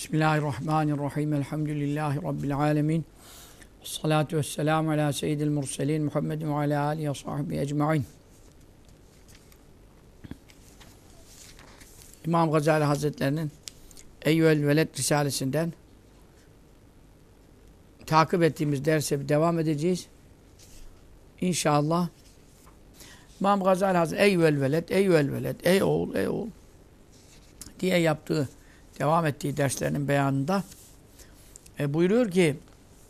Bismillahirrahmanirrahim. Elhamdülillahi Rabbil alemin. Salatu vesselamu ala seyyidil murselin Muhammedin ve ala alihi ve sahbihi ecma'in. İmam Gazali Hazretlerinin Eyyüel Veled Risalesinden takip ettiğimiz derse devam edeceğiz. İnşallah. İmam Gazali Hazretleri Eyyüel Veled, Eyyüel Veled, ey oğul, ey oğul diye yaptığı, devam ettiği derslerinin beyanında buyuruyor ki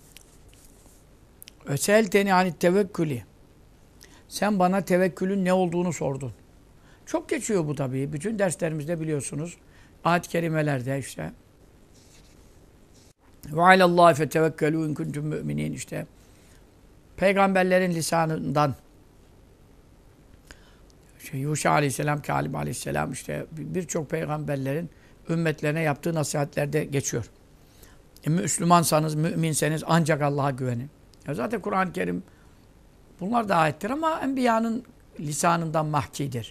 Öselteni anit tevekkülü. Sen bana tevekkülün ne olduğunu sordun. Çok geçiyor bu tabii. Bütün derslerimizde biliyorsunuz. Ayet-i kerimelerde işte. Ve alallâhi fetevekkelû in kuntum mü'minîn işte. Peygamberlerin lisanından Yuşa Aleyhisselam, Kâlib Aleyhisselam işte birçok peygamberlerin ümmetlerine yaptığı nasihatlerde geçiyor. Müslümansanız, müminseniz ancak Allah'a güvenin. Zaten Kur'an-ı Kerim bunlar da ayettir ama Enbiya'nın lisanından mahkidir.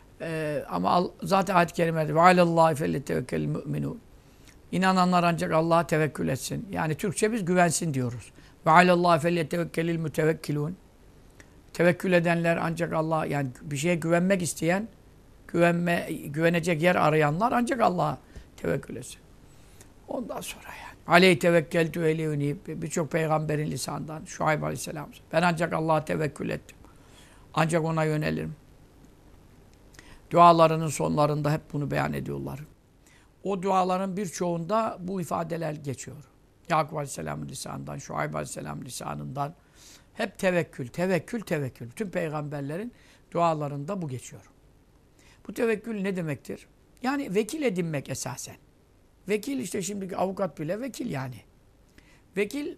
Ama zaten ayet-i kerimede ve alallâhi felletevekkelil mü'minûn. İnananlar ancak Allah'a tevekkül etsin. Yani Türkçe biz güvensin diyoruz. Ve alallâhi felletevekkelil mütevekkilûn. Tevekkül edenler ancak Allah, yani bir şeye güvenmek isteyen, güvenecek yer arayanlar ancak Allah'a tevekkül etsin. Ondan sonra yani. Aleyhi tevekkeltü eleyuni, birçok peygamberin lisanından, Şuayb Aleyhisselam. Ben ancak Allah'a tevekkül ettim. Ancak ona yönelirim. Dualarının sonlarında hep bunu beyan ediyorlar. O duaların birçoğunda bu ifadeler geçiyor. Yakup Aleyhisselam'ın lisanından, Şuayb Aleyhisselam'ın lisanından hep tevekkül, tevekkül, tevekkül. Tüm peygamberlerin dualarında bu geçiyor. Bu tevekkül ne demektir? Yani vekil edinmek esasen. Vekil işte şimdiki avukat bile vekil yani. Vekil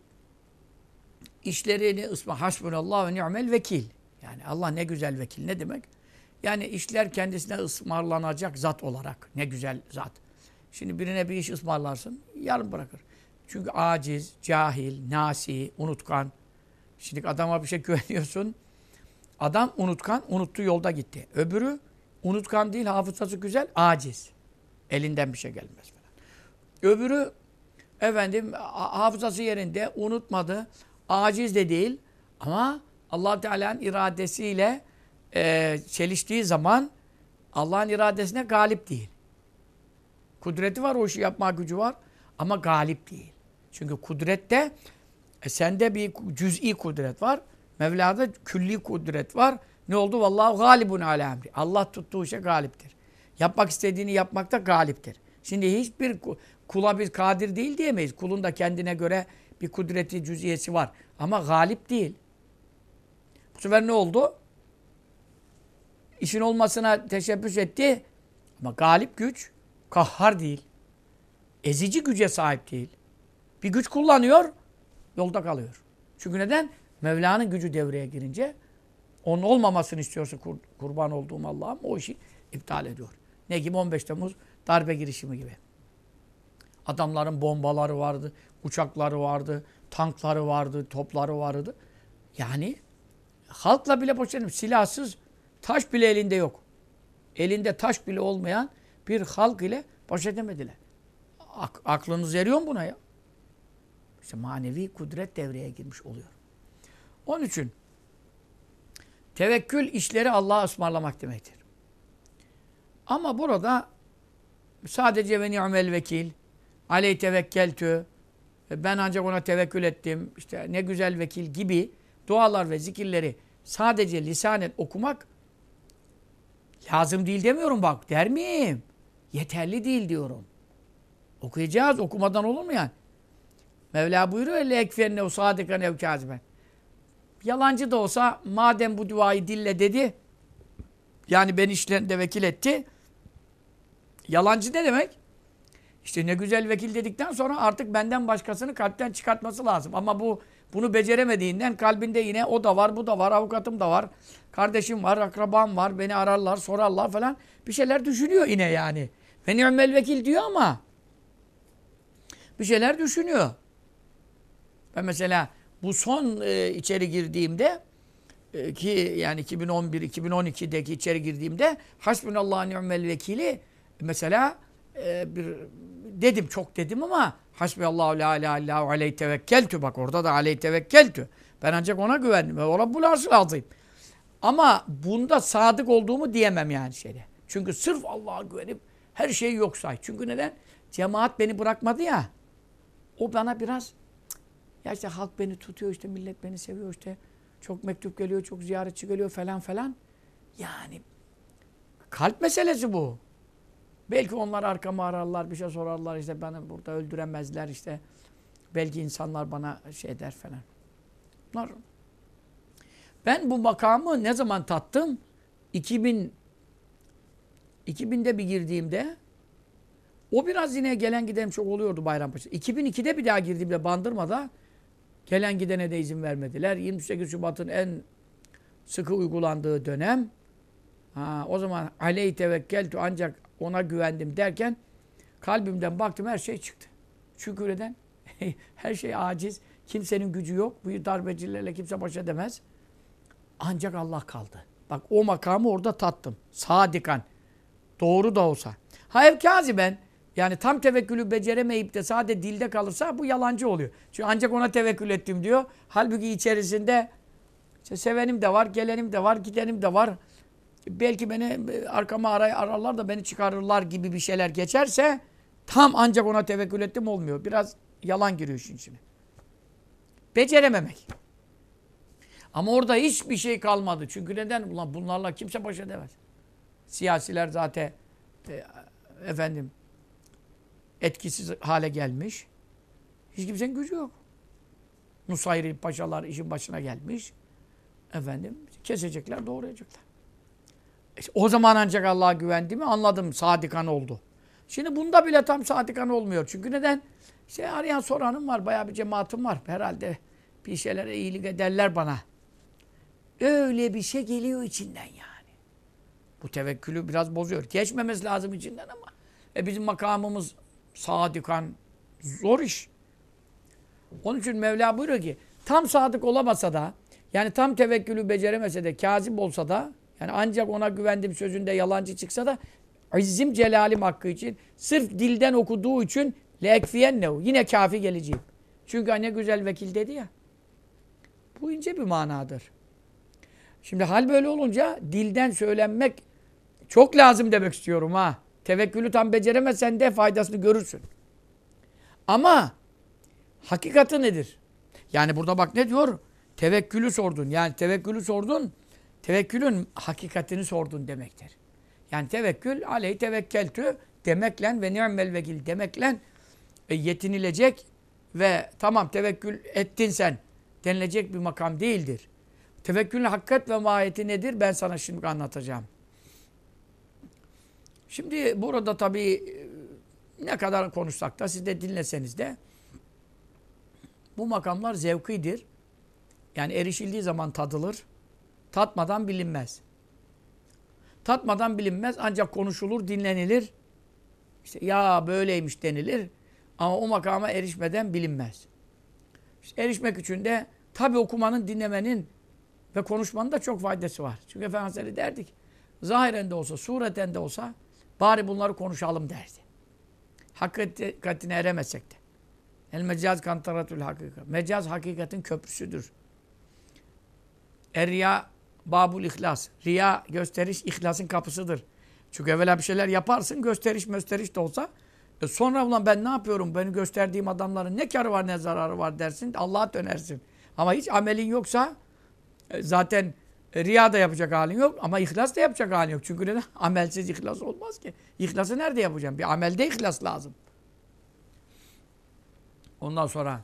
işlerini hasbunallah ve ni'mel vekil. Yani Allah ne güzel vekil. Ne demek? Yani işler kendisine ısmarlanacak zat olarak. Ne güzel zat. Şimdi birine bir iş ısmarlarsın, yarım bırakır. Çünkü aciz, cahil, nasi, unutkan. Şimdi adama bir şey güveniyorsun. Adam unutkan, unuttuğu yolda gitti. Öbürü unutkan değil, hafızası güzel, aciz. Elinden bir şey gelmez falan. Öbürü efendim hafızası yerinde, unutmadı, aciz de değil. Ama Allah Teala'nın iradesiyle çeliştiği zaman Allah'ın iradesine galip değil. Kudreti var, o işi yapma gücü var ama galip değil. Çünkü kudrette sende bir cüz'i kudret var. Mevla'da külli kudret var. Ne oldu? Vallahu galibun ala emri. Allah tuttuğu işe galiptir. Yapmak istediğini yapmakta galiptir. Şimdi hiçbir kula bir kadir değil diyemeyiz. Kulun da kendine göre bir kudreti, cüz'iyesi var. Ama galip değil. Bu sefer ne oldu? İşin olmasına teşebbüs etti. Ama galip güç kahhar değil. Ezici güce sahip değil. Bir güç kullanıyor, yolda kalıyor. Çünkü neden? Mevla'nın gücü devreye girince onun olmamasını istiyorsa kurban olduğum Allah'ım o işi iptal ediyor. Ne gibi? 15 Temmuz darbe girişimi gibi. Adamların bombaları vardı, uçakları vardı, tankları vardı, topları vardı. Yani halkla bile boş edilmiş. Silahsız, taş bile elinde yok. Elinde taş bile olmayan bir halk ile baş edemediler. Aklınız eriyor mu buna ya? İşte manevi kudret devreye girmiş oluyor. Onun için tevekkül işleri Allah'a ısmarlamak demektir. Ama burada sadece ve ni'mel vekil, aleyhi tevekkeltü, ben ancak ona tevekkül ettim, işte ne güzel vekil gibi dualar ve zikirleri sadece lisanen okumak lazım değil demiyorum bak. Der miyim? Yeterli değil diyorum. Okuyacağız. Okumadan olur mu yani? Mevla buyuruyor le ekferne o sadikan ev kâziben. Yalancı da olsa madem bu duayı dille dedi, yani beni işlerinde vekil etti. Yalancı ne demek? İşte ne güzel vekil dedikten sonra artık benden başkasını kalpten çıkartması lazım. Ama bunu beceremediğinden kalbinde yine o da var, bu da var, avukatım da var, kardeşim var, akrabam var, beni ararlar, sorarlar falan. Bir şeyler düşünüyor yine yani. Ve ni'mel vekil diyor ama bir şeyler düşünüyor. Ben mesela bu son içeri girdiğimde ki yani 2011-2012'deki içeri girdiğimde hasbunallahu ni'mel vekili mesela bir dedim, çok dedim ama hasbiyallahu la ilahe illahu aleyhi tevekkeltü. Bak orada da aleyhi tevekkeltü. Ben ancak ona güvendim. Ve o Rabbul Arşil Azim. Ama bunda sadık olduğumu diyemem yani şeyde. Çünkü sırf Allah'a güvenip her şeyi yok say. Çünkü neden? Cemaat beni bırakmadı ya. O bana biraz ya işte halk beni tutuyor, işte millet beni seviyor, işte çok mektup geliyor, çok ziyaretçi geliyor falan falan. Yani kalp meselesi bu. Belki onlar arkamı ararlar, bir şey sorarlar, işte beni burada öldüremezler, işte belki insanlar bana şey der falan. Bunlar. Ben bu makamı ne zaman tattım? 2000'de bir girdiğimde, o biraz yine gelen giden çok oluyordu Bayrampaşa. 2002'de bir daha girdiğimde Bandırma'da gelen gidene de izin vermediler. 28 Şubat'ın en sıkı uygulandığı dönem. O zaman aleyhi tevekkeltü, ancak ona güvendim derken kalbimden baktım her şey çıktı. Çünkü neden? Her şey aciz. Kimsenin gücü yok. Bu darbecilerle kimse baş edemez. Ancak Allah kaldı. Bak o makamı orada tattım. Sadikan. Doğru da olsa. Kaziben, yani tam tevekkülü beceremeyip de sadece dilde kalırsa bu yalancı oluyor. Çünkü ancak ona tevekkül ettim diyor. Halbuki içerisinde işte sevenim de var, gelenim de var, gidenim de var. Belki beni arkama ararlar da beni çıkarırlar gibi bir şeyler geçerse tam ancak ona tevekkül ettim olmuyor. Biraz yalan giriyor işin içine. Becerememek. Ama orada hiçbir şey kalmadı. Çünkü neden? Ulan bunlarla kimse baş edemez. Siyasiler zaten etkisiz hale gelmiş. Hiç kimsenin gücü yok. Nusayri paşalar işin başına gelmiş. Kesecekler, doğrayacaklar. O zaman ancak Allah'a güvendiğimi anladım. Sadikan oldu. Şimdi bunda bile tam sadikan olmuyor. Çünkü neden? İşte arayan soranım var. Bayağı bir cemaatim var. Herhalde bir şeylere iyilik ederler bana. Öyle bir şey geliyor içinden yani. Bu tevekkülü biraz bozuyor. Geçmemesi lazım içinden ama bizim makamımız sadikan, zor iş. Onun için Mevla buyuruyor ki tam sadık olamasa da, yani tam tevekkülü beceremese de, kâzip olsa da, yani ancak ona güvendim sözünde yalancı çıksa da izzim celalim hakkı için, sırf dilden okuduğu için leekfiyennehu, yine kafi geleceğim. Çünkü ne güzel vekil dedi ya. Bu ince bir manadır. Şimdi hal böyle olunca dilden söylenmek çok lazım demek istiyorum ha. Tevekkülü tam beceremezsen de faydasını görürsün. Ama hakikati nedir? Yani burada bak ne diyor? Tevekkülü sordun. Yani tevekkülü sordun. Tevekkülün hakikatini sordun demektir. Yani tevekkül aleyhi tevekkeltü demekle ve ni'mel vekil demekle yetinilecek ve tamam tevekkül ettin sen denilecek bir makam değildir. Tevekkülün hakikat ve mahiyeti nedir? Ben sana şimdi anlatacağım. Şimdi burada tabii ne kadar konuşsak da siz de dinleseniz de bu makamlar zevkidir. Yani erişildiği zaman tadılır. Tatmadan bilinmez. Tatmadan bilinmez ancak konuşulur, dinlenilir. İşte ya böyleymiş denilir. Ama o makama erişmeden bilinmez. İşte erişmek için de tabii okumanın, dinlemenin ve konuşmanın da çok faydası var. Çünkü Efendimiz derdik, zahiren de olsa, sureten de olsa bari bunları konuşalım derdi. Hakikatine eremezsek de. El mecaz kantaratul hakikat. Mecaz hakikatin köprüsüdür. Riya babul ihlas. Riya gösteriş ihlasın kapısıdır. Çünkü evvela bir şeyler yaparsın, gösteriş de olsa. Sonra ulan ben ne yapıyorum? Beni gösterdiğim adamların ne karı var ne zararı var dersin. Allah'a dönersin. Ama hiç amelin yoksa zaten riya da yapacak halin yok ama ihlas da yapacak halin yok. Çünkü neden? Amelsiz ihlas olmaz ki. İhlası nerede yapacağım? Bir amelde ihlas lazım. Ondan sonra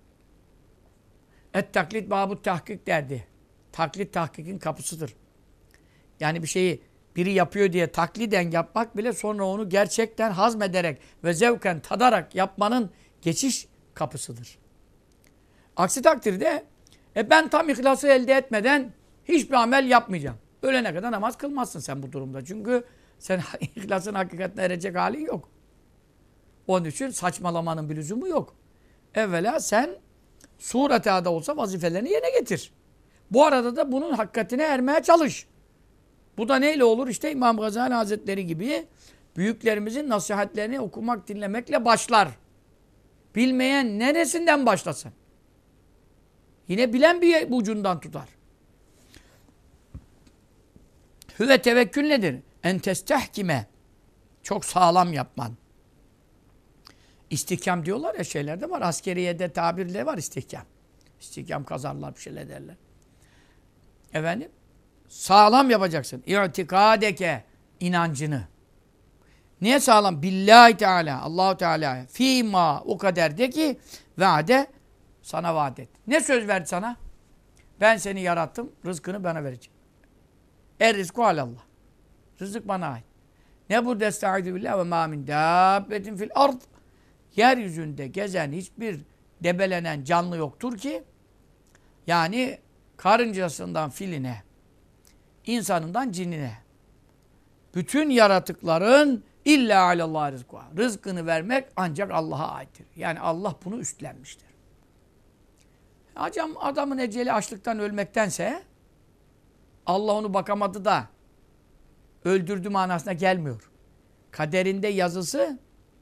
taklit babut tahkik derdi. Taklit tahkikin kapısıdır. Yani bir şeyi biri yapıyor diye takliden yapmak bile sonra onu gerçekten hazmederek ve zevken tadarak yapmanın geçiş kapısıdır. Aksi takdirde ben tam ihlası elde etmeden hiçbir amel yapmayacağım. Ölene kadar namaz kılmazsın sen bu durumda. Çünkü sen ihlasın hakikatine erecek halin yok. Onun için saçmalamanın bir lüzumu yok. Evvela sen surete da olsa vazifelerini yerine getir. Bu arada da bunun hakikatine ermeye çalış. Bu da neyle olur? İşte İmam Gazali Hazretleri gibi Büyüklerimizin nasihatlerini okumak, dinlemekle başlar. Bilmeyen neresinden başlasın? Yine bilen bir ucundan tutar. Hüve tevekkül nedir? En testehkime. Çok sağlam yapman. İstihkam diyorlar ya, şeylerde var. Askeriyede tabirle var istihkam. İstihkam kazarlar, bir şeyler derler. Efendim? Sağlam yapacaksın. İ'tikadeke, inancını. Niye sağlam? Billahi Teala, Allahu Teala. Fîmâ, o kadar de ki vaade, sana vaat et. Ne söz verdi sana? Ben seni yarattım, rızkını bana vereceğim. Rizku alallah. Rızık bana ait. Ne burada estaizu billah ve mâ min dâbbetin fil ard. Yeryüzünde gezen hiçbir debelenen canlı yoktur ki, yani karıncasından filine, insanından cinine, bütün yaratıkların illa alallah rizkuha. Rızkını vermek ancak Allah'a aittir. Yani Allah bunu üstlenmiştir. Adamın eceli açlıktan ölmektense Allah onu bakamadı da öldürdü manasına gelmiyor. Kaderinde yazısı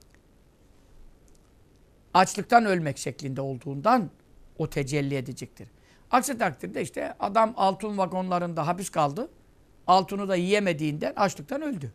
açlıktan ölmek şeklinde olduğundan o tecelli edecektir. Aksi takdirde işte adam altın vagonlarında hapis kaldı. Altını da yiyemediğinden açlıktan öldü.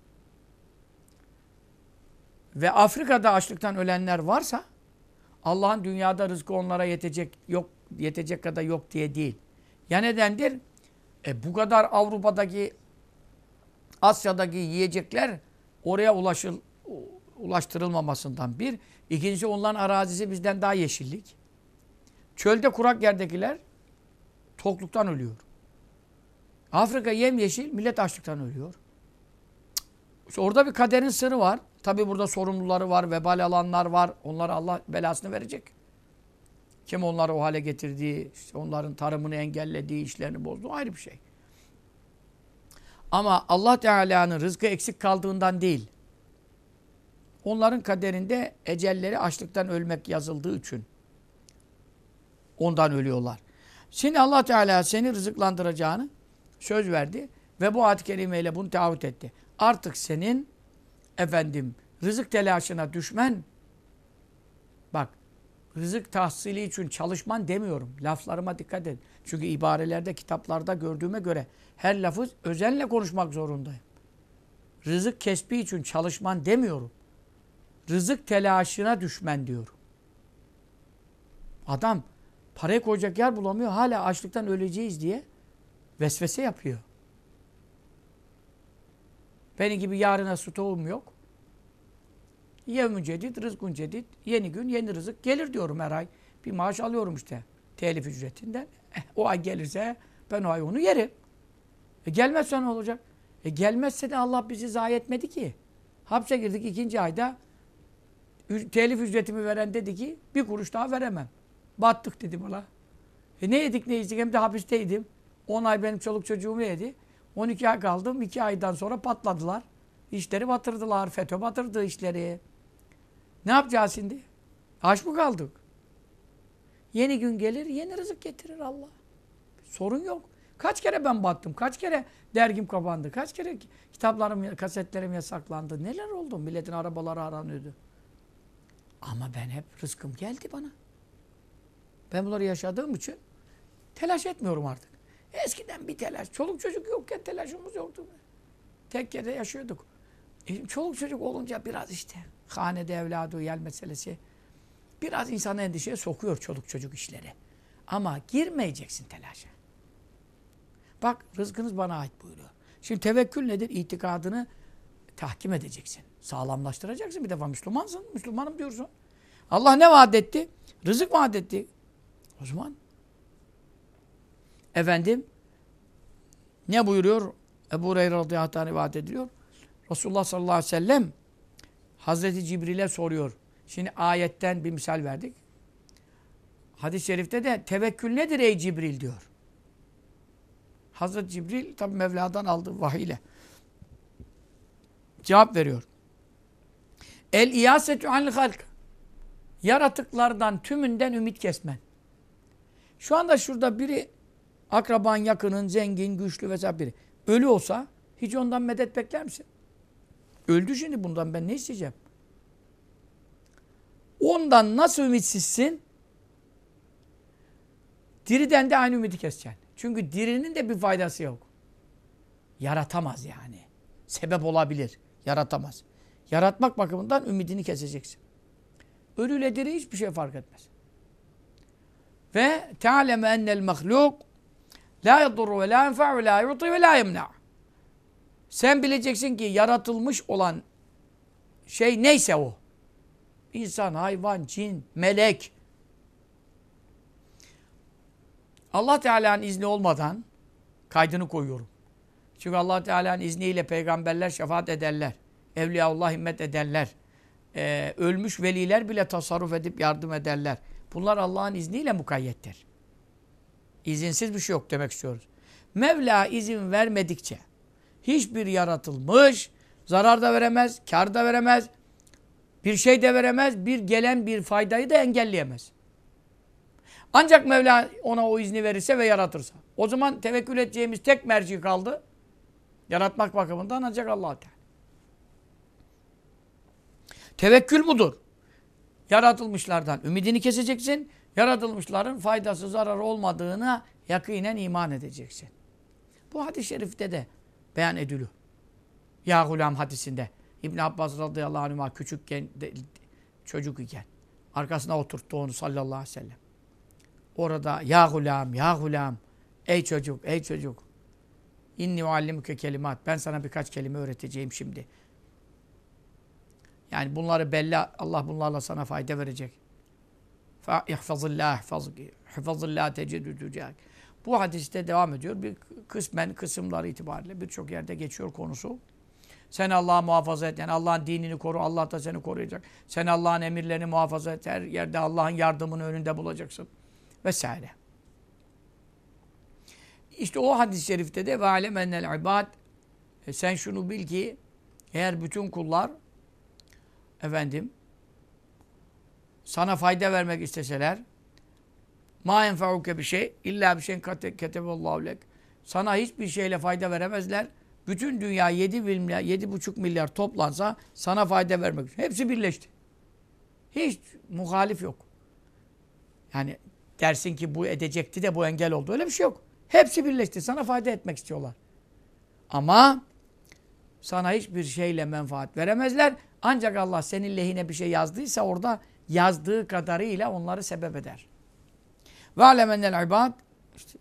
Ve Afrika'da açlıktan ölenler varsa Allah'ın dünyada rızkı onlara yetecek kadar yok diye değil. Ya nedendir? Bu kadar Avrupa'daki, Asya'daki yiyecekler oraya ulaştırılmamasından bir. İkincisi, onların arazisi bizden daha yeşillik. Çölde kurak yerdekiler tokluktan ölüyor. Afrika yemyeşil, millet açlıktan ölüyor. İşte orada bir kaderin sırrı var. Tabi burada sorumluları var, vebal alanlar var. Onlara Allah belasını verecek. Kim onları o hale getirdiği, işte onların tarımını engellediği, işlerini bozduğu ayrı bir şey. Ama Allah Teala'nın rızkı eksik kaldığından değil, onların kaderinde ecelleri açlıktan ölmek yazıldığı için ondan ölüyorlar. Şimdi Allah Teala seni rızıklandıracağını söz verdi ve bu ayet-i kerimeyle bunu taahhüt etti. Artık senin rızık telaşına düşmen, bak, rızık tahsili için çalışman demiyorum. Laflarıma dikkat et. Çünkü ibarelerde, kitaplarda gördüğüme göre her lafı özenle konuşmak zorundayım. Rızık kesbi için çalışman demiyorum. Rızık telaşına düşmen diyorum. Adam parayı koyacak yer bulamıyor. Hala açlıktan öleceğiz diye vesvese yapıyor. Benim gibi yarına stoğum yok. Yevmün cedid, rızkun cedid. Yeni gün, yeni rızık gelir diyorum her ay. Bir maaş alıyorum işte telif ücretinden. O ay gelirse ben o ay onu yerim. Gelmezse ne olacak? Gelmezse de Allah bizi zayi etmedi ki. Hapse girdik 2. ayda. Telif ücretimi veren dedi ki bir kuruş daha veremem. Battık dedi bana. Ne yedik ne içtik, hem de hapisteydim. 10 ay benim çoluk çocuğumu yedi. 12 ay kaldım. 2 aydan sonra patladılar. İşleri batırdılar. FETÖ batırdı işleri. Ne yapacağız şimdi? Aç mı kaldık? Yeni gün gelir, yeni rızık getirir Allah. Sorun yok. Kaç kere ben battım? Kaç kere dergim kapandı? Kaç kere kitaplarım, kasetlerim yasaklandı? Neler oldu? Milletin arabaları aranıyordu. Ama ben hep rızkım geldi bana. Ben bunları yaşadığım için telaş etmiyorum artık. Eskiden bir telaş. Çoluk çocuk yokken telaşımız yoktu. Tekkede yaşıyorduk. Çoluk çocuk olunca biraz işte hanede evladı yel meselesi biraz insanı endişeye sokuyor, çoluk çocuk işleri. Ama girmeyeceksin telaşa. Bak, rızkınız bana ait buyuruyor. Şimdi tevekkül nedir? İtikadını tahkim edeceksin. Sağlamlaştıracaksın. Bir defa Müslümansın. Müslümanım diyorsun. Allah ne vaat etti? Rızık vaat etti. O zaman ne buyuruyor? Ebu Hureyre radıyallahu anh vaat ediliyor. Resulullah sallallahu aleyhi ve sellem Hazreti Cibril'e soruyor. Şimdi ayetten bir misal verdik. Hadis-i şerifte de tevekkül nedir ey Cibril diyor. Hazreti Cibril tabi Mevla'dan aldığı vahiyle cevap veriyor. El-iyasetü anil halk. Yaratıklardan tümünden ümit kesmen. Şu anda şurada biri akraban, yakının, zengin, güçlü vesaire biri ölü olsa hiç ondan medet bekler misin? Öldü şimdi, bundan ben ne isteyeceğim? Ondan nasıl ümitsizsin? Diriden de aynı ümidi keseceksin. Çünkü dirinin de bir faydası yok. Yaratamaz yani. Sebep olabilir. Yaratamaz. Yaratmak bakımından ümidini keseceksin. Ölüyle diri hiçbir şey fark etmez. Ve te'aleme ennel mahluk la yadurru ve la yenfa'u ve la yu'ti ve la yemna. Sen bileceksin ki yaratılmış olan şey neyse o. İnsan, hayvan, cin, melek. Allah Teala'nın izni olmadan kaydını koyuyorum. Çünkü Allah Teala'nın izniyle peygamberler şefaat ederler. Evliyaullah himmet ederler. Ölmüş veliler bile tasarruf edip yardım ederler. Bunlar Allah'ın izniyle mukayyettir. İzinsiz bir şey yok demek istiyoruz. Mevla izin vermedikçe hiçbir yaratılmış zarar da veremez, kar da veremez, bir şey de veremez, bir gelen bir faydayı da engelleyemez. Ancak Mevla ona o izni verirse ve yaratırsa. O zaman tevekkül edeceğimiz tek merci kaldı. Yaratmak bakımından ancak Allah Teala. Tevekkül budur. Yaratılmışlardan ümidini keseceksin. Yaratılmışların faydası, zararı olmadığına yakinen iman edeceksin. Bu hadis-i şerifte de beyan ediliyor. Ya Gulam hadisinde. İbn Abbas radıyallahu anh'a küçükken, çocuk iken arkasına oturttu onu sallallahu aleyhi ve sellem. Orada ya Gulam, ya Gulam, ey çocuk, ey çocuk. İnni uallimuke kelimat. Ben sana birkaç kelime öğreteceğim şimdi. Yani bunları belli, Allah bunlarla sana fayda verecek. İhfazillah, hıfazillah tecidüdücek. Bu hadiste devam ediyor. Bir kısımları itibariyle birçok yerde geçiyor konusu. Sen Allah'ı muhafaza et. Yani Allah'ın dinini koru. Allah da seni koruyacak. Sen Allah'ın emirlerini muhafaza et. Her yerde Allah'ın yardımını önünde bulacaksın. Vesaire. İşte o hadis-i şerifte de ve alem ennel ibad, sen şunu bil ki eğer bütün kullar sana fayda vermek isteseler ma enfauke bir şey illa bir şeyin keteballahu lek, sana hiçbir şeyle fayda veremezler. Bütün dünya 7,5 milyar toplansa sana fayda vermek için. Hepsi birleşti. Hiç muhalif yok. Yani dersin ki bu edecekti de bu engel oldu. Öyle bir şey yok. Hepsi birleşti. Sana fayda etmek istiyorlar. Ama sana hiçbir şeyle menfaat veremezler. Ancak Allah senin lehine bir şey yazdıysa orada yazdığı kadarıyla onları sebep eder. Ve alemennel ibad, işte,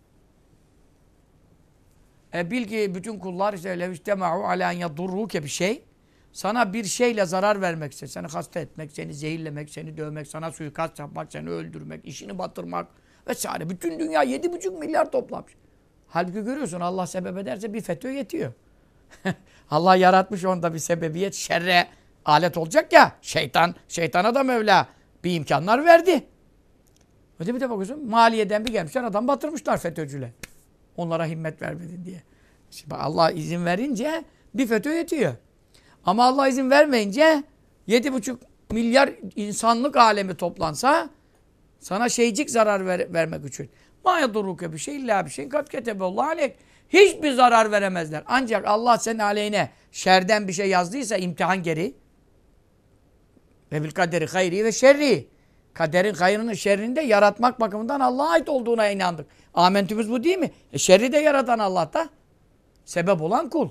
bil ki bütün kullar işte leviştema'u ala en yadurruke bir şey, sana bir şeyle zarar vermek ister. Seni hasta etmek, seni zehirlemek, seni dövmek, sana suikast yapmak, seni öldürmek, işini batırmak vesaire. Bütün dünya 7,5 milyar toplamış. Halbuki görüyorsun Allah sebep ederse bir FETÖ yetiyor. Allah yaratmış onda bir sebebiyet, şerre alet olacak ya. Şeytana da Mevla bir imkanlar verdi. Öte bir de bakıyorsun maliyeden bir gelmişler adam batırmışlar FETÖ'cüler. Onlara himmet vermedin diye. Şimdi Allah izin verince bir FETÖ yetiyor. Ama Allah izin vermeyince 7,5 milyar insanlık alemi toplansa sana şeycik zarar vermek için. Ma yadurruke bir şey illa bir şey kat keteballahu aleyk. Hiçbir zarar veremezler. Ancak Allah senin aleyhine şerden bir şey yazdıysa imtihan geri. Ve bil kaderi hayri ve şerri. Kaderin hayrını şerrini de yaratmak bakımından Allah'a ait olduğuna inandık. Amentümüz bu değil mi? Şerri de yaratan Allah'ta. Sebep olan kul.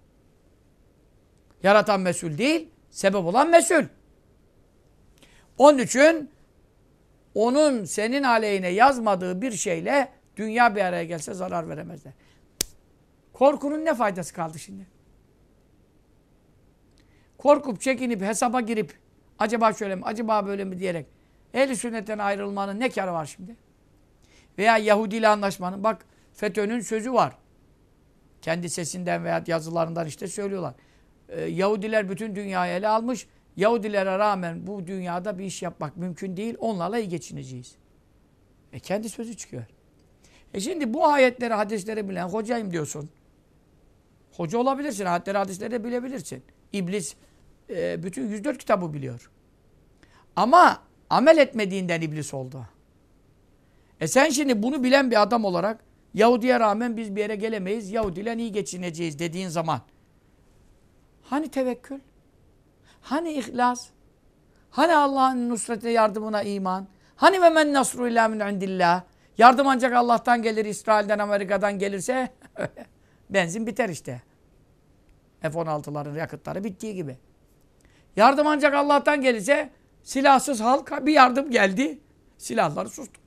Yaratan mesul değil, sebep olan mesul. Onun için onun senin aleyhine yazmadığı bir şeyle dünya bir araya gelse zarar veremezler. Korkunun ne faydası kaldı şimdi? Korkup, çekinip, hesaba girip acaba şöyle mi, acaba böyle mi diyerek ehl-i sünnetten ayrılmanın ne kârı var şimdi? Veya Yahudi ile anlaşmanın, bak FETÖ'nün sözü var. Kendi sesinden veya yazılarından işte söylüyorlar. Yahudiler bütün dünyayı ele almış. Yahudilere rağmen bu dünyada bir iş yapmak mümkün değil. Onlarla iyi geçineceğiz. Kendi sözü çıkıyor. Şimdi bu ayetleri, hadisleri bilen hocayım diyorsun. Hoca olabilirsin. Ayetleri, hadisleri de bilebilirsin. İblis bütün 104 kitabı biliyor. Ama amel etmediğinden iblis oldu. Sen şimdi bunu bilen bir adam olarak Yahudi'ye rağmen biz bir yere gelemeyiz. Yahudi'yle iyi geçineceğiz dediğin zaman hani tevekkül? Hani ihlas? Hani Allah'ın nusretine, yardımına iman? Hani ve men nasru illa min indillah? Yardım ancak Allah'tan gelir, İsrail'den, Amerika'dan gelirse benzin biter işte. F-16'ların yakıtları bittiği gibi. Yardım ancak Allah'tan gelirse silahsız halk bir yardım geldi. Silahları sustu.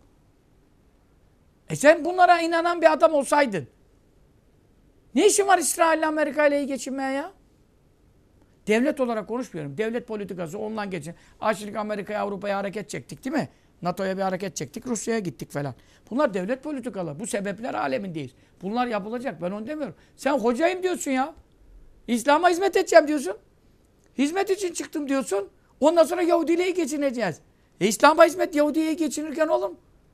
Sen bunlara inanan bir adam olsaydın ne işin var İsrail'le Amerika ile iyi geçinmeye ya? Devlet olarak konuşmuyorum. Devlet politikası ondan geçin. Şimdi Amerika'ya, Avrupa'ya hareket çektik değil mi? NATO'ya bir hareket çektik. Rusya'ya gittik falan. Bunlar devlet politikaları. Bu sebepler alemindeyiz. Bunlar yapılacak. Ben onu demiyorum. Sen hocayım diyorsun ya. İslam'a hizmet edeceğim diyorsun. Hizmet için çıktım diyorsun. Ondan sonra Yahudi'yle iyi geçineceğiz. İslam'a hizmet Yahudi'ye geçinirken oğlum.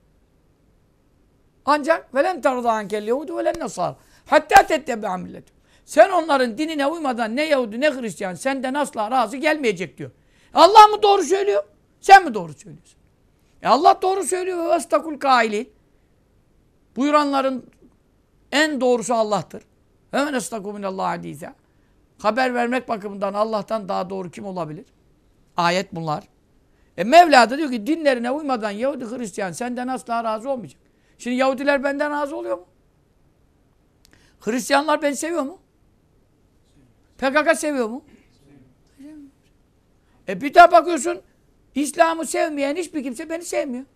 Ancak velen tarda ankel Yahudi velen nasar. Hatta tettebe'a milletum. Sen onların dinine uymadan ne Yahudi ne Hristiyan senden asla razı gelmeyecek diyor. Allah mı doğru söylüyor? Sen mi doğru söylüyorsun? Allah doğru söylüyor ve vestakul kailin. Buyuranların en doğrusu Allah'tır. Hemen estaku minallah hadîse. Haber vermek bakımından Allah'tan daha doğru kim olabilir? Ayet bunlar. Mevla da diyor ki dinlerine uymadan Yahudi Hristiyan senden asla razı olmayacak. Şimdi Yahudiler benden razı oluyor mu? Hristiyanlar beni seviyor mu? PKK seviyor mu? Bir daha bakıyorsun İslam'ı sevmeyen hiçbir kimse beni sevmiyor.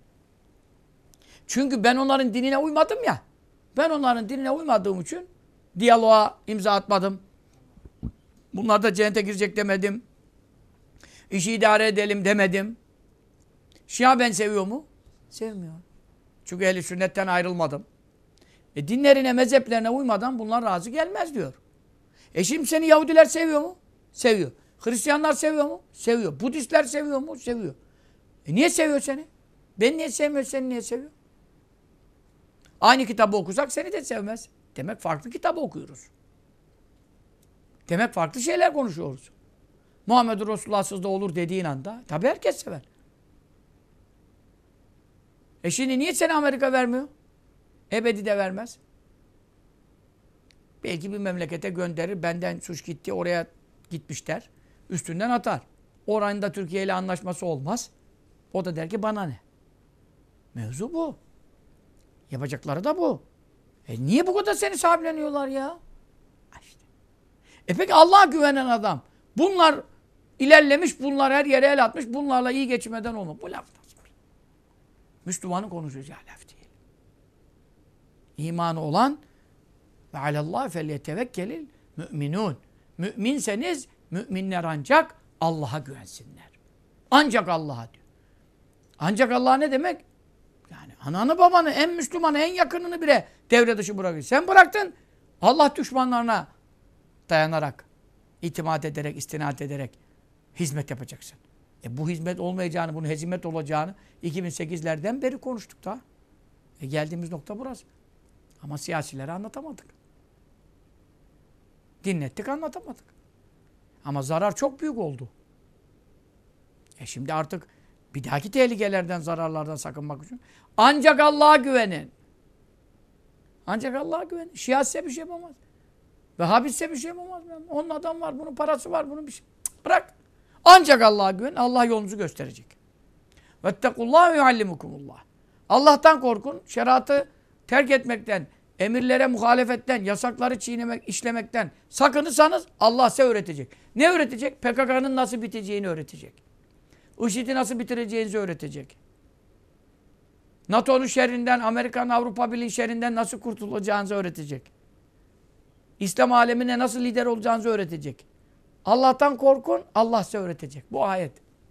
Çünkü ben onların dinine uymadım ya. Ben onların dinine uymadığım için diyaloğa imza atmadım. Bunlar da cennete girecek demedim. İşi idare edelim demedim. Şia ben seviyor mu? Sevmiyor. Çünkü ehl-i sünnetten ayrılmadım. Dinlerine, mezheplerine uymadan bunlar razı gelmez diyor. Şimdi seni Yahudiler seviyor mu? Seviyor. Hristiyanlar seviyor mu? Seviyor. Budistler seviyor mu? Seviyor. Niye seviyor seni? Beni niye sevmiyor, seni niye seviyor? Aynı kitabı okusak seni de sevmez. Demek farklı kitabı okuyoruz. Demek farklı şeyler konuşuyoruz. Muhammed Resulullah'sız da olur dediğin anda tabii herkes sever. Şimdi niye seni Amerika vermiyor? Ebedi de vermez. Belki bir memlekete gönderir. Benden suç gitti, oraya gitmişler. Üstünden atar. Oranın da Türkiye ile anlaşması olmaz. O da der ki bana ne? Mevzu bu. Yapacakları da bu. Niye bu kadar seni sahipleniyorlar ya? İşte. Peki Allah'a güvenen adam. Bunlar ilerlemiş, bunlar her yere el atmış. Bunlarla iyi geçmeden olmaz. Bu laf nasıl? Müslümanın konuşacağı laf değil. İmanı olan ve alallâhi felyetevekkelil mü'minûn. Mü'minseniz müminler ancak Allah'a güvensinler. Ancak Allah'a diyor. Ancak Allah ne demek? Yani ananı babanı, en Müslümanı, en yakınını bile devre dışı bırakıyor. Sen bıraktın. Allah düşmanlarına dayanarak, itimat ederek, istinad ederek hizmet yapacaksın. Bu hizmet olmayacağını, bunun hezimet olacağını 2008'lerden beri konuştuk da. Geldiğimiz nokta burası. Ama siyasilere anlatamadık. Dinlettik, anlatamadık. Ama zarar çok büyük oldu. Şimdi artık bir dahaki tehlikelerden, zararlardan sakınmak için ancak Allah'a güvenin. Ancak Allah'a güvenin. Şia size bir şey yapamaz. Vehhabi size bir şey yapamaz. Onun adam var, bunun parası var, bunun bir şey. Bırak. Ancak Allah'a güvenin. Allah yolunuzu gösterecek. Vettekullâhe ve yuallimukumullah. Allah'tan korkun. Şeriatı terk etmekten, emirlere muhalefetten, yasakları çiğnemek, işlemekten sakınırsanız Allah size öğretecek. Ne öğretecek? PKK'nın nasıl biteceğini öğretecek. IŞİD'i nasıl bitireceğinizi öğretecek. NATO'nun şerrinden, Amerika'nın, Avrupa Birliği şerrinden nasıl kurtulacağınızı öğretecek. İslam alemine nasıl lider olacağınızı öğretecek. Allah'tan korkun, Allah size öğretecek. Bu ayet.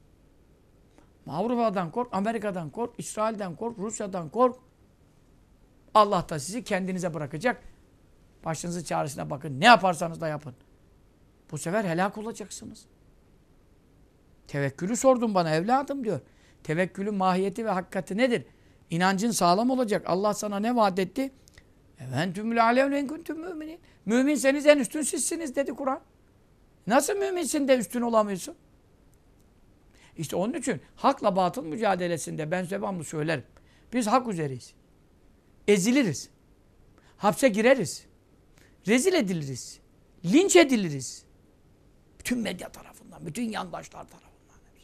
Avrupa'dan kork, Amerika'dan kork, İsrail'den kork, Rusya'dan kork. Allah da sizi kendinize bırakacak. Başınızın çaresine bakın. Ne yaparsanız da yapın. Bu sefer helak olacaksınız. Tevekkülü sordun bana evladım diyor. Tevekkülün mahiyeti ve hakikati nedir? İnancın sağlam olacak. Allah sana ne vaat etti? Eventümül alevle enkuntum müminin. Müminseniz en üstün sizsiniz dedi Kur'an. Nasıl müminsin de üstün olamıyorsun? İşte onun için hakla batıl mücadelesinde ben devamlı söylerim. Biz hak üzereyiz. Eziliriz. Hapse gireriz. Rezil ediliriz. Linç ediliriz. Bütün medya tarafından, bütün yandaşlar tarafından.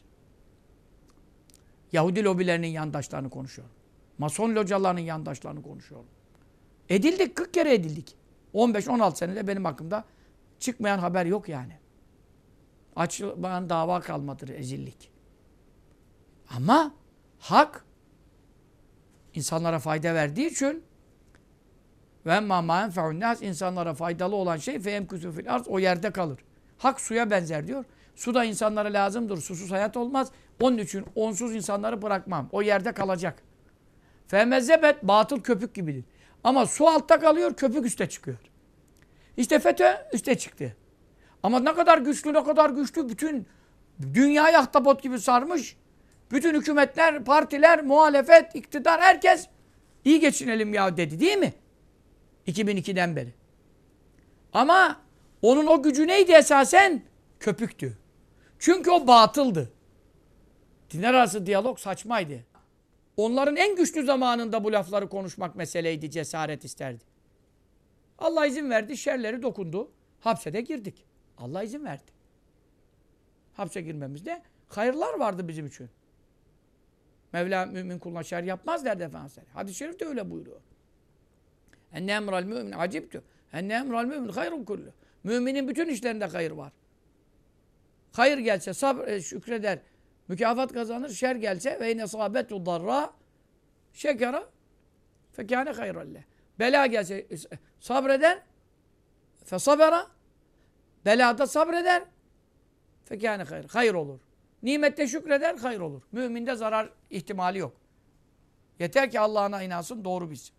Yahudi lobilerinin yandaşlarını konuşuyorum. Mason localarının yandaşlarını konuşuyorum. Edildik, 40 kere edildik. 15-16 senede benim hakkımda çıkmayan haber yok yani. Açılan dava kalmadır, ezillik. Ama hak insanlara fayda verdiği için ve emmâ mâ yenfe'un nâs, insanlara faydalı olan şey feyemküsü fil arz, o yerde kalır. Hak suya benzer diyor. Su da insanlara lazımdır. Susuz hayat olmaz. Onun için onsuz insanları bırakmam. O yerde kalacak. Femezzebet, batıl köpük gibidir. Ama su altta kalıyor, köpük üste çıkıyor. İşte FETÖ üste çıktı. Ama ne kadar güçlü, ne kadar güçlü, bütün dünyayı ahtapot gibi sarmış. Bütün hükümetler, partiler, muhalefet, iktidar, herkes iyi geçinelim ya dedi, değil mi? 2002'den beri. Ama onun o gücü neydi esasen? Köpüktü. Çünkü o batıldı. Dinler arası diyalog saçmaydı. Onların en güçlü zamanında bu lafları konuşmak meseleydi, cesaret isterdi. Allah izin verdi, şerleri dokundu. Hapse de girdik. Allah izin verdi. Hapse girmemizde hayırlar vardı bizim için. Mevla mümin kuluna şer yapmaz derdi Efendimiz. Hadis-i şerif de öyle buyuruyor. Enne emral mümin acibtü. Enne emral mümin hayrun kullu. Müminin bütün işlerinde hayır var. Hayır gelse şükreder, mükafat kazanır. Şer gelse ve yine sahabetu darra şekera fekâne hayralleh. Bela gelse sabreder fesabera, belada sabreder fekâne hayr. Hayır olur. Nimette şükreder, hayır olur. Müminde zarar ihtimali yok. Yeter ki Allah'ına inansın, doğru bilsin.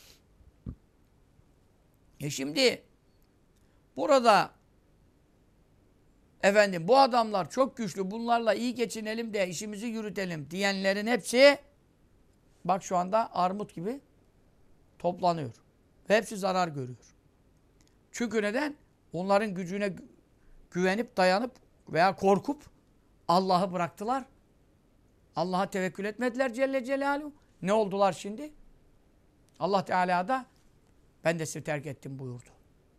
Şimdi burada efendim bu adamlar çok güçlü, bunlarla iyi geçinelim de işimizi yürütelim diyenlerin hepsi bak şu anda armut gibi toplanıyor. Ve hepsi zarar görüyor. Çünkü neden? Onların gücüne güvenip, dayanıp veya korkup Allah'ı bıraktılar. Allah'a tevekkül etmediler Celle Celaluhu. Ne oldular şimdi? Allah Teala da ben de sizi terk ettim buyurdu.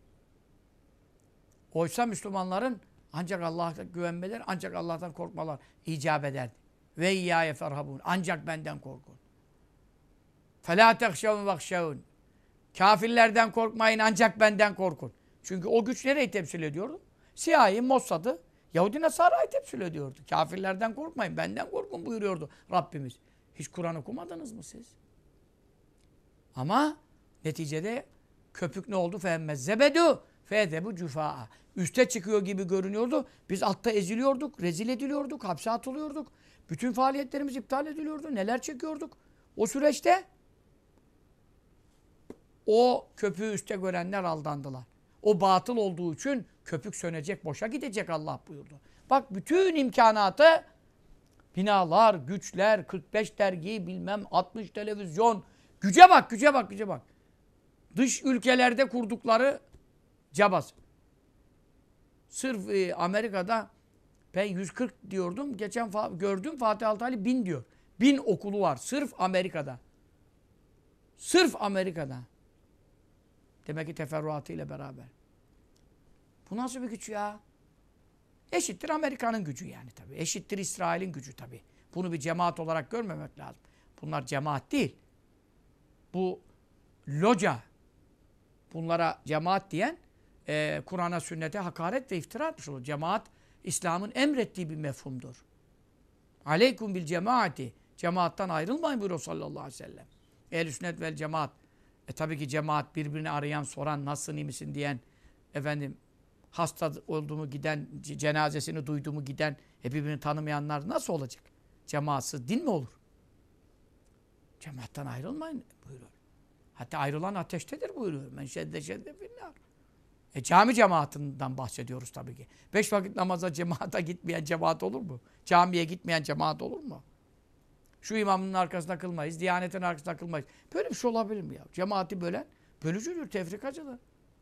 Oysa Müslümanların ancak Allah'a güvenmeleri, ancak Allah'tan korkmalar icap ederdi. Ve iyyâye ferhabûn. Ancak benden korkun. فَلَا تَخْشَوْنْ وَخْشَوْنْ. Kafirlerden korkmayın, ancak benden korkun. Çünkü o güç nereyi temsil ediyordu? CIA, Mossad'ı, Yahudi Nasara'yı temsil ediyordu. Kafirlerden korkmayın, benden korkun buyuruyordu Rabbimiz. Hiç Kur'an okumadınız mı siz? Ama neticede köpük ne oldu? فَاَمَّزَّبَدُوا فَاَذَبُوا cüfâ'a. Üste çıkıyor gibi görünüyordu. Biz altta eziliyorduk, rezil ediliyorduk, hapse atılıyorduk. Bütün faaliyetlerimiz iptal ediliyordu. Neler çekiyorduk? O süreçte o köpüğü üstte görenler aldandılar. O batıl olduğu için köpük sönecek, boşa gidecek Allah buyurdu. Bak bütün imkanatı, binalar, güçler, 45 dergi, bilmem 60 televizyon. Güce bak, güce bak, güce bak. Dış ülkelerde kurdukları cabası. Sırf Amerika'da ben 140 diyordum. Geçen gördüm Fatih Altaylı 1000 diyor. 1000 okulu var. Sırf Amerika'da. Sırf Amerika'da. Demek ki teferruatıyla beraber. Bu nasıl bir güç ya? Eşittir Amerika'nın gücü yani tabii. Eşittir İsrail'in gücü tabii. Bunu bir cemaat olarak görmemek lazım. Bunlar cemaat değil. Bu loca. Bunlara cemaat diyen Kur'an'a, sünnete hakaret ve iftira etmiş olur. Cemaat, İslam'ın emrettiği bir mefhumdur. Aleykum bil cemaati. Cemaattan ayrılmayın buyuruyor sallallahu aleyhi ve sellem. Ehl-i sünnet vel cemaat. Tabii ki cemaat birbirini arayan, soran, nasılsın, iyi misin diyen, efendim hasta olduğumu giden, cenazesini duyduğumu giden, birbirini tanımayanlar nasıl olacak? Cemaatsız din mi olur? Cemaattan ayrılmayın buyuruyor. Hatta ayrılan ateştedir buyuruyor. Men şedde finnar. Cami cemaatinden bahsediyoruz tabii ki. 5 vakit namaza cemaata gitmeyen cemaat olur mu? Camiye gitmeyen cemaat olur mu? Şu imamın arkasında kılmayız, diyanetin arkasında kılmayız. Böyle bir şey olabilir mi ya? Cemaati bölen bölücüdür, tefrikacıdır.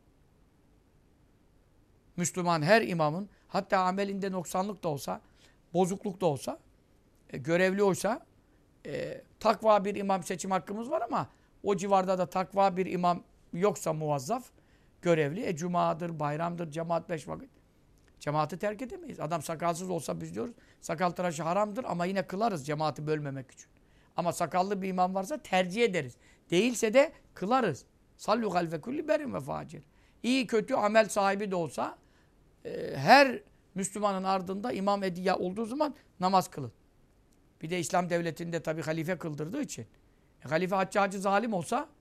Müslüman her imamın, hatta amelinde noksanlık da olsa, bozukluk da olsa, görevli olsa, takva bir imam seçim hakkımız var ama o civarda da takva bir imam yoksa muvazzaf, görevli, cumadır, bayramdır, cemaat 5 vakit. Cemaati terk edemeyiz. Adam sakalsız olsa biz diyoruz sakal tıraşı haramdır ama yine kılarız cemaati bölmemek için. Ama sakallı bir imam varsa tercih ederiz. Değilse de kılarız. Sallu halfe kulli berin ve facir. İyi kötü amel sahibi de olsa her Müslümanın ardında imam ediya olduğu zaman namaz kılın. Bir de İslam devletinde tabii halife kıldırdığı için. Halife Haccacı zalim olsa,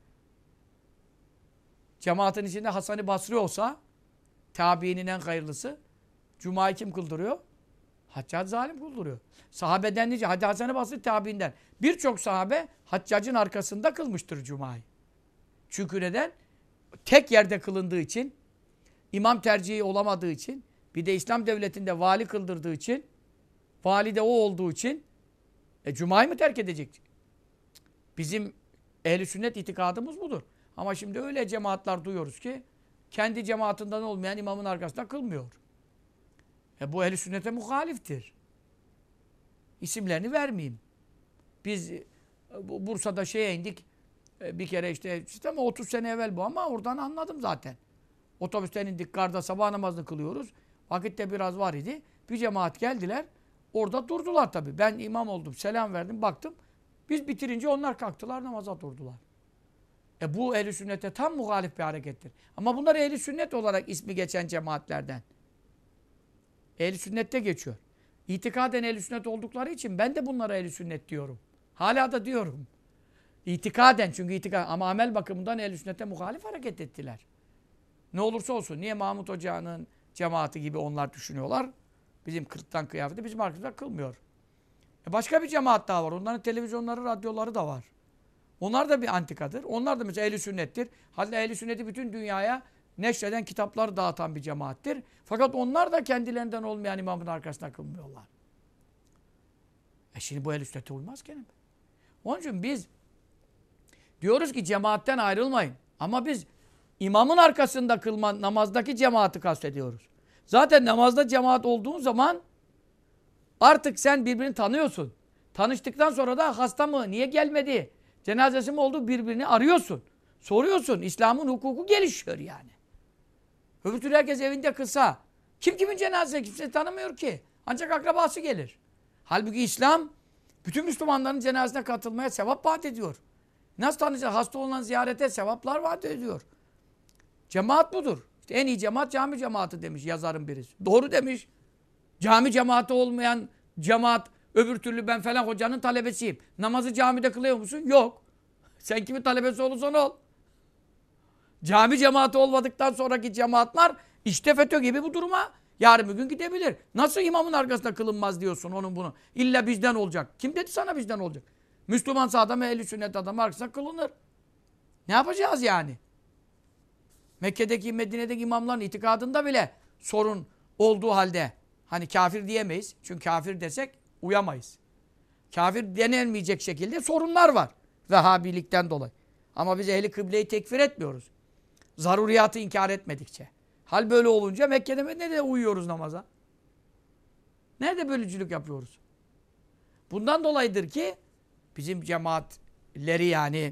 cemaatin içinde Hasan-ı Basri olsa, tabiinin en hayırlısı, Cuma'yı kim kıldırıyor? Haccac zalim kıldırıyor. Sahabeden nice, hadi Hasan-ı Basri tabiinden. Birçok sahabe Haccac'ın arkasında kılmıştır Cuma'yı. Çünkü neden? Tek yerde kılındığı için, imam tercihi olamadığı için, bir de İslam devletinde vali kıldırdığı için, vali de o olduğu için, Cuma'yı mı terk edecek? Bizim ehl-i sünnet itikadımız budur. Ama şimdi öyle cemaatler duyuyoruz ki, kendi cemaatinden olmayan imamın arkasında kılmıyor. Bu ehl-i sünnete muhaliftir. İsimlerini vermeyeyim. Biz Bursa'da şeye indik, bir kere işte ama 30 sene evvel bu ama oradan anladım zaten. Otobüsten indik, karda sabah namazını kılıyoruz. Vakitte biraz var idi. Bir cemaat geldiler. Orada durdular tabii. Ben imam oldum, selam verdim, baktım. Biz bitirince onlar kalktılar, namaza durdular. Bu ehl-i sünnete tam muhalif bir harekettir. Ama bunlar ehl-i sünnet olarak ismi geçen cemaatlerden. Ehl-i sünnette geçiyor. İtikaden ehl-i sünnet oldukları için ben de bunlara ehl-i sünnet diyorum. Hala da diyorum. İtikaden, çünkü ama amel bakımından ehl-i sünnete muhalif hareket ettiler. Ne olursa olsun. Niye Mahmut Hoca'nın cemaati gibi onlar düşünüyorlar? Bizim kılıktan kıyafeti bizim arkadaşlar kılmıyor. Başka bir cemaat daha var. Onların televizyonları, radyoları da var. Onlar da bir antikadır. Onlar da mesela ehl-i sünnettir. Hatta ehl-i sünneti bütün dünyaya neşreden kitapları dağıtan bir cemaattir. Fakat onlar da kendilerinden olmayan imamın arkasına kılmıyorlar. Şimdi bu ehl-i sünnete uymaz gene. Onun için biz diyoruz ki cemaatten ayrılmayın. Ama biz imamın arkasında kılma namazdaki cemaati kastediyoruz. Zaten namazda cemaat olduğun zaman artık sen birbirini tanıyorsun. Tanıştıktan sonra da hasta mı, niye gelmedi, cenazesi mi oldu birbirini arıyorsun. Soruyorsun. İslam'ın hukuku gelişiyor yani. Öbür türlü herkes evinde kılsa, kim kimin cenazesi kimse tanımıyor ki. Ancak akrabası gelir. Halbuki İslam bütün Müslümanların cenazesine katılmaya sevap vaat ediyor. Nasıl tanıyacak? Hasta olunan ziyarete sevaplar vaat ediyor. Cemaat budur. İşte en iyi cemaat cami cemaati demiş yazarın birisi. Doğru demiş. Cami cemaati olmayan cemaat, öbür türlü ben falan hocanın talebesiyim. Namazı camide kılıyor musun? Yok. Sen kimin talebesi olursan ol. Cami cemaati olmadıktan sonraki cemaatler işte FETÖ gibi bu duruma yarın bir gün gidebilir. Nasıl imamın arkasında kılınmaz diyorsun onun bunu. İlla bizden olacak. Kim dedi sana bizden olacak? Müslümansa adam, ehl-i sünnet adam arkasında kılınır. Ne yapacağız yani? Mekke'deki, Medine'deki imamların itikadında bile sorun olduğu halde hani kafir diyemeyiz. Çünkü kafir desek uyamayız. Kafir denilmeyecek şekilde sorunlar var. Vehhabilikten dolayı. Ama biz ehli kıbleyi tekfir etmiyoruz. Zaruriyatı inkar etmedikçe. Hal böyle olunca Mekke'de Medine'de uyuyoruz namaza. Nerede bölücülük yapıyoruz? Bundan dolayıdır ki bizim cemaatleri yani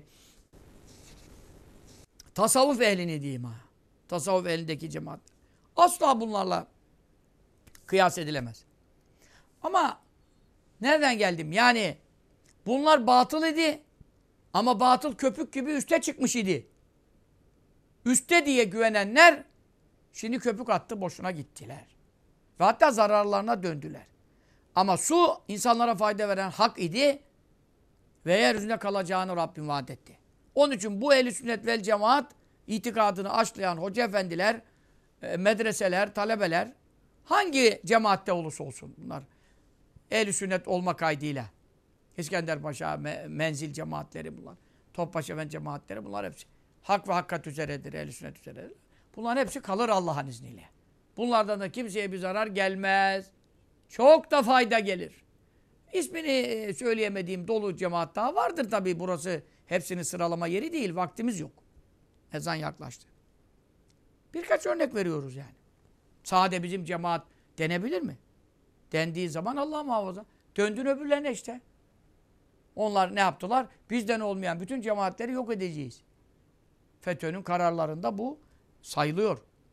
tasavvuf ehlini diyeyim ha. Tasavvuf ehlindeki cemaat. Asla bunlarla kıyas edilemez. Ama nereden geldim? Yani bunlar batıl idi. Ama batıl köpük gibi üste çıkmış idi. Üste diye güvenenler şimdi köpük attı, boşuna gittiler. Ve hatta zararlarına döndüler. Ama su insanlara fayda veren hak idi ve yeryüzünde kalacağını Rabbim vaat etti. Onun için bu ehl-i sünnet vel cemaat itikadını aşlayan hoca efendiler, medreseler, talebeler hangi cemaatte olursa olsun bunlar ehl-i sünnet olma kaydıyla İskenderpaşa, menzil cemaatleri bunlar. Topbaşı Efendi cemaatleri bunlar hepsi. Hak ve hakkat üzeredir, ehl-i sünnet üzeredir. Bunların hepsi kalır Allah'ın izniyle. Bunlardan da kimseye bir zarar gelmez. Çok da fayda gelir. İsmini söyleyemediğim dolu cemaat daha vardır tabii. Burası hepsini sıralama yeri değil. Vaktimiz yok. Ezan yaklaştı. Birkaç örnek veriyoruz yani. Sade bizim cemaat denebilir mi? Dendiği zaman Allah muhafaza. Döndün öbürlerine işte. Onlar ne yaptılar? Bizden olmayan bütün cemaatleri yok edeceğiz. FETÖ'nün kararlarında bu sayılıyor.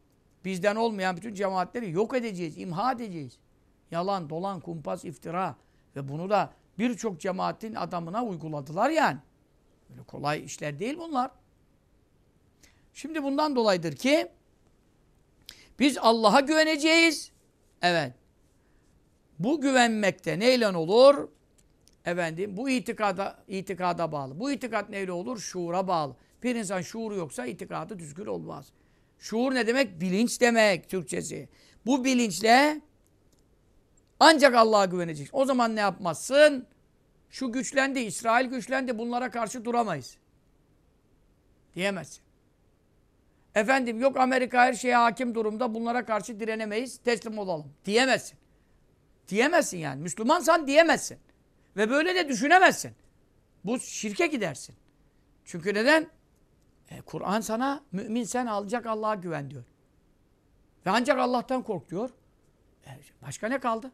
Bizden olmayan bütün cemaatleri yok edeceğiz, imha edeceğiz. Yalan, dolan, kumpas, iftira. Ve bunu da birçok cemaatin adamına uyguladılar yani. Böyle kolay işler değil bunlar. Şimdi bundan dolayıdır ki biz Allah'a güveneceğiz. Evet. Bu güvenmekte neyle olur? Efendim bu itikada bağlı. Bu itikat neyle olur? Şuura bağlı. Bir insan şuuru yoksa itikadı düzgün olmaz. Şuur ne demek? Bilinç demek Türkçesi. Bu bilinçle ancak Allah'a güveneceksin. O zaman ne yapmazsın? Şu güçlendi, İsrail güçlendi, bunlara karşı duramayız. Diyemezsin. Efendim yok Amerika her şeye hakim durumda, bunlara karşı direnemeyiz, teslim olalım. Diyemezsin. Diyemezsin yani. Müslümansan diyemezsin. Ve böyle de düşünemezsin. Bu şirke gidersin. Çünkü neden? Kur'an sana mümin sen alacak Allah'a güven diyor. Ve ancak Allah'tan kork diyor. Başka ne kaldı?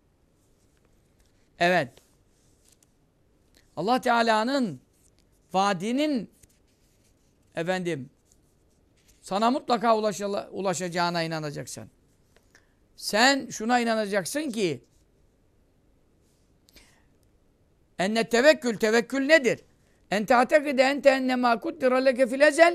Evet. Allah Teala'nın vaadinin efendim sana mutlaka ulaşacağına inanacaksın. Sen şuna inanacaksın ki enne tevekkül nedir? En ta'tekide ente ennemâ kuddira leke fil ezel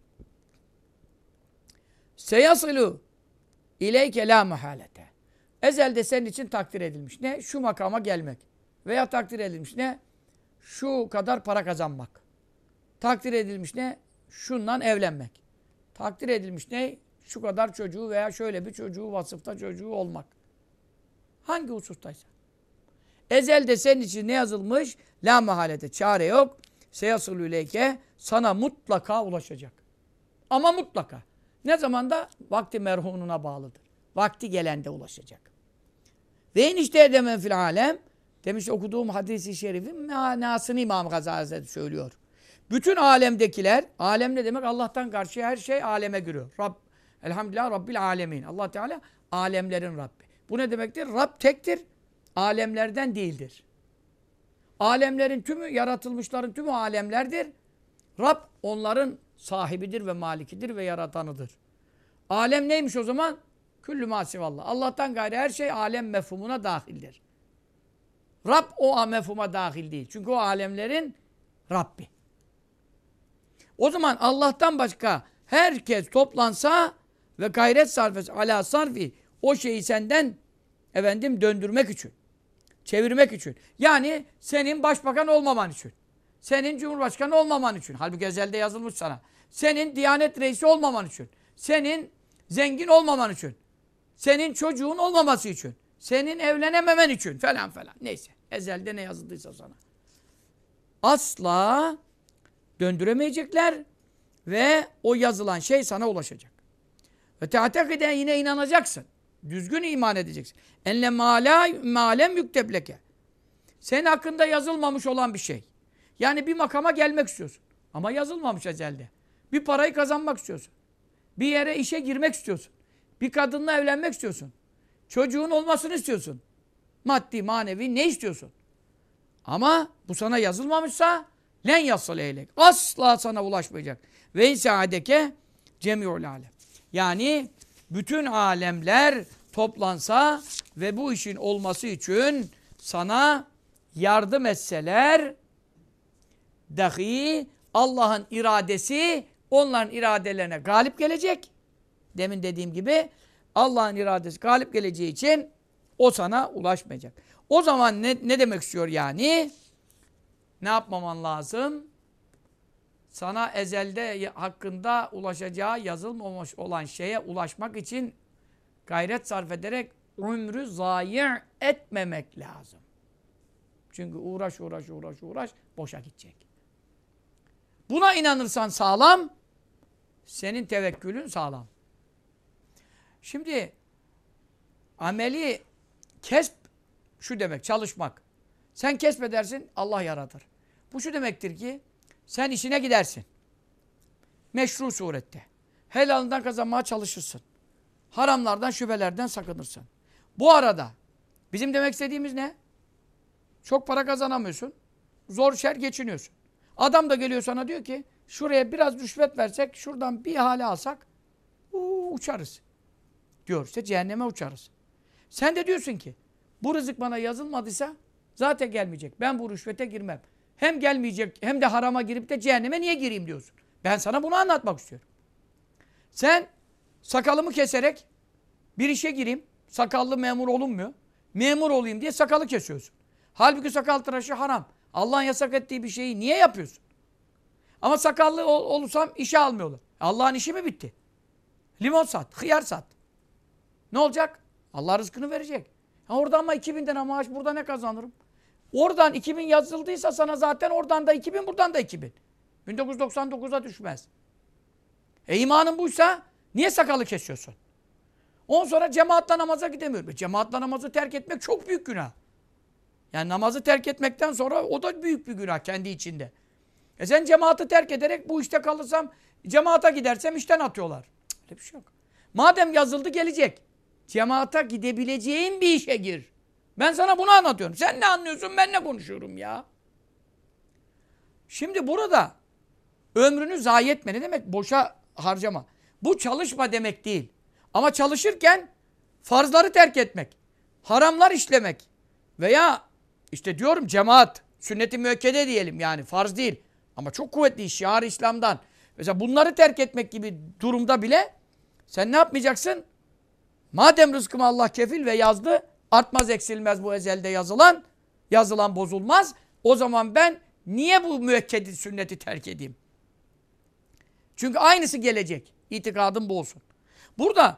seyasilu ileyke la muhalete. Ezelde senin için takdir edilmiş. Ne? Şu makama gelmek. Veya takdir edilmiş ne? Şu kadar para kazanmak. Takdir edilmiş ne? Şundan evlenmek. Takdir edilmiş ne? Şu kadar çocuğu veya şöyle bir çocuğu, vasıfta çocuğu olmak. Hangi husustaysa. Ezelde senin için ne yazılmış? La mahalete. Çare yok. Seyasılü ileyke. Sana mutlaka ulaşacak. Ama mutlaka. Ne zaman da? Vakti merhununa bağlıdır. Vakti gelende ulaşacak. Ve enişte edemen fil alem. Demiş okuduğum hadis-i şerifin manasını İmam Gazali Hazretleri söylüyor. Bütün alemdekiler, alem ne demek? Allah'tan karşı her şey aleme giriyor. Elhamdülillah Rabbil alemin. Allah Teala alemlerin Rabbi. Bu ne demektir? Rab tektir. Alemlerden değildir. Alemlerin tümü, yaratılmışların tümü alemlerdir. Rab onların sahibidir ve malikidir ve yaratanıdır. Alem neymiş o zaman? Küllü masivallah. Allah'tan gayrı her şey alem mefhumuna dahildir. Rab o mefhuma dahil değil. Çünkü o alemlerin Rabbi. O zaman Allah'tan başka herkes toplansa ve gayret sarf ala sarfi o şeyi senden efendim döndürmek için, çevirmek için. Yani senin başbakan olmaman için. Senin cumhurbaşkanı olmaman için. Halbuki ezelde yazılmış sana. Senin diyanet reisi olmaman için. Senin zengin olmaman için. Senin çocuğun olmaması için. Senin evlenememen için falan falan. Neyse. Ezelde ne yazıldıysa sana. Asla döndüremeyecekler ve o yazılan şey sana ulaşacak. Ve te'atekiden yine inanacaksın. Düzgün iman edeceksin. Enle mâlem yüktebleke. Senin hakkında yazılmamış olan bir şey. Yani bir makama gelmek istiyorsun. Ama yazılmamış ezelde. Bir parayı kazanmak istiyorsun. Bir yere işe girmek istiyorsun. Bir kadınla evlenmek istiyorsun. Çocuğun olmasını istiyorsun. Maddi, manevi ne istiyorsun? Ama bu sana yazılmamışsa len yassal eylek. Asla sana ulaşmayacak. Ve insaadeke cemi'ul alem. Yani bütün alemler toplansa ve bu işin olması için sana yardım etseler dahi Allah'ın iradesi onların iradelerine galip gelecek. Demin dediğim gibi Allah'ın iradesi galip geleceği için o sana ulaşmayacak. O zaman ne demek istiyor yani? Ne yapmaman lazım? Sana ezelde hakkında ulaşacağı yazılmamış olan şeye ulaşmak için gayret sarf ederek ömrü zayi' etmemek lazım. Çünkü uğraş boşa gidecek. Buna inanırsan sağlam, senin tevekkülün sağlam. Şimdi ameli kesp şu demek, çalışmak. Sen kesbedersin, Allah yaratır. Bu şu demektir ki sen işine gidersin. Meşru surette. Helalından kazanmaya çalışırsın. Haramlardan, şüphelerden sakınırsın. Bu arada bizim demek istediğimiz ne? Çok para kazanamıyorsun. Zor şer geçiniyorsun. Adam da geliyor sana diyor ki şuraya biraz rüşvet versek, şuradan bir ihale alsak uçarız. diyorsa cehenneme uçarız. Sen de diyorsun ki bu rızık bana yazılmadıysa zaten gelmeyecek. Ben bu rüşvete girmem. Hem gelmeyecek hem de harama girip de cehenneme niye gireyim diyorsun. Ben sana bunu anlatmak istiyorum. Sen sakalımı keserek bir işe gireyim. Sakallı memur olunmuyor. Memur olayım diye sakalı kesiyorsun. Halbuki sakal tıraşı haram. Allah'ın yasak ettiği bir şeyi niye yapıyorsun? Ama sakallı olursam işe almıyorlar. Allah'ın işi mi bitti? Limon sat, hıyar sat. Ne olacak? Allah rızkını verecek. Ha oradan ama 2000 lira maaş, burada ne kazanırım? Oradan 2000 yazıldıysa sana zaten oradan da 2000, buradan da 2000. 1999'a düşmez. İmanın buysa niye sakalı kesiyorsun? Ondan sonra cemaatle namaza gidemiyorum. Cemaatle namazı terk etmek çok büyük günah. Yani namazı terk etmekten sonra o da büyük bir günah kendi içinde. Sen cemaati terk ederek bu işte kalırsam, cemaate gidersem işten atıyorlar. Öyle bir şey yok. Madem yazıldı gelecek. Cemaate gidebileceğin bir işe gir. Ben sana bunu anlatıyorum. Sen ne anlıyorsun, ben ne konuşuyorum ya? Şimdi burada ömrünü zayi etme. Ne demek? Boşa harcama. Bu çalışma demek değil. Ama çalışırken farzları terk etmek, haramlar işlemek veya işte diyorum cemaat, sünnet-i müekkede diyelim yani farz değil. Ama çok kuvvetli şiar İslam'dan. Mesela bunları terk etmek gibi durumda bile sen ne yapmayacaksın? Madem rızkımı Allah kefil ve yazdı, artmaz eksilmez bu ezelde yazılan bozulmaz. O zaman ben niye bu müekkedi sünneti terk edeyim? Çünkü aynısı gelecek. İtikadım bu olsun. Burada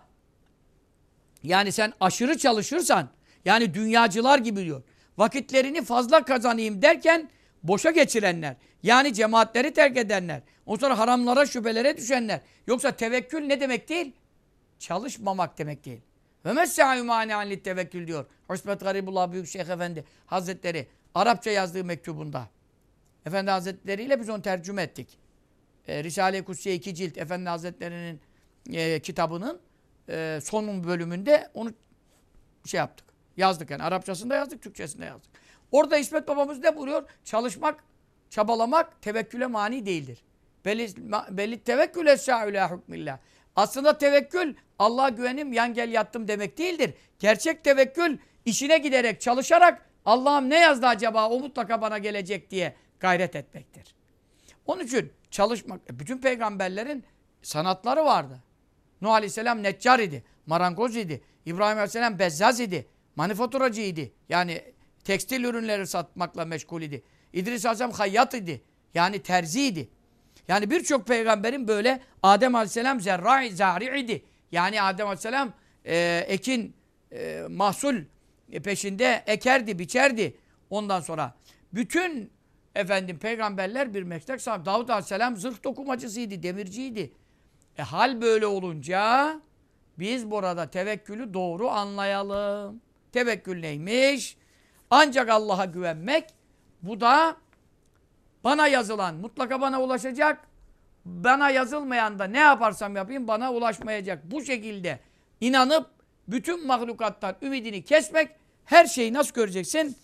yani sen aşırı çalışırsan, yani dünyacılar gibi diyor, vakitlerini fazla kazanayım derken boşa geçirenler, yani cemaatleri terk edenler, ondan sonra haramlara, şüphelere düşenler. Yoksa tevekkül ne demek değil? Çalışmamak demek değil. Ve messâ'ü mâne'an tevekkül diyor. Hüsmet Garibullah Büyükşeyh Efendi Hazretleri Arapça yazdığı mektubunda. Efendi Hazretleri ile biz onu tercüme ettik. Risale-i Kutsiye 2 cilt Efendi Hazretleri'nin kitabının son bölümünde onu şey yaptık. Yazdık yani. Arapçasında yazdık, Türkçesinde yazdık. Orada İsmet babamız ne buyuruyor? Çalışmak, çabalamak tevekküle mani değildir. Belli tevekkül es-sâ'ü ilâ hukmillah. Aslında tevekkül Allah'a güvenim, yan gel yattım demek değildir. Gerçek tevekkül işine giderek, çalışarak Allah'ım ne yazdı acaba o mutlaka bana gelecek diye gayret etmektir. Onun için çalışmak, bütün peygamberlerin sanatları vardı. Nuh Aleyhisselam neccar idi, marangoz idi. İbrahim Aleyhisselam bezzaz idi, manifaturacı idi. Yani tekstil ürünleri satmakla meşgul idi. İdris Aleyhisselam hayyat idi. Yani terzi idi. Yani birçok peygamberin böyle Adem Aleyhisselam zari idi. Yani Adem Aleyhisselam ekin, mahsul peşinde ekerdi, biçerdi. Ondan sonra bütün peygamberler bir meslek sahibi. Davud Aleyhisselam zırh dokumacısıydı, demirciydi. Hal böyle olunca biz burada tevekkülü doğru anlayalım. Tevekkül neymiş? Ancak Allah'a güvenmek. Bu da bana yazılan, mutlaka bana ulaşacak. Bana yazılmayan da ne yaparsam yapayım bana ulaşmayacak. Bu şekilde inanıp bütün mahlukattan ümidini kesmek. Her şeyi nasıl göreceksin?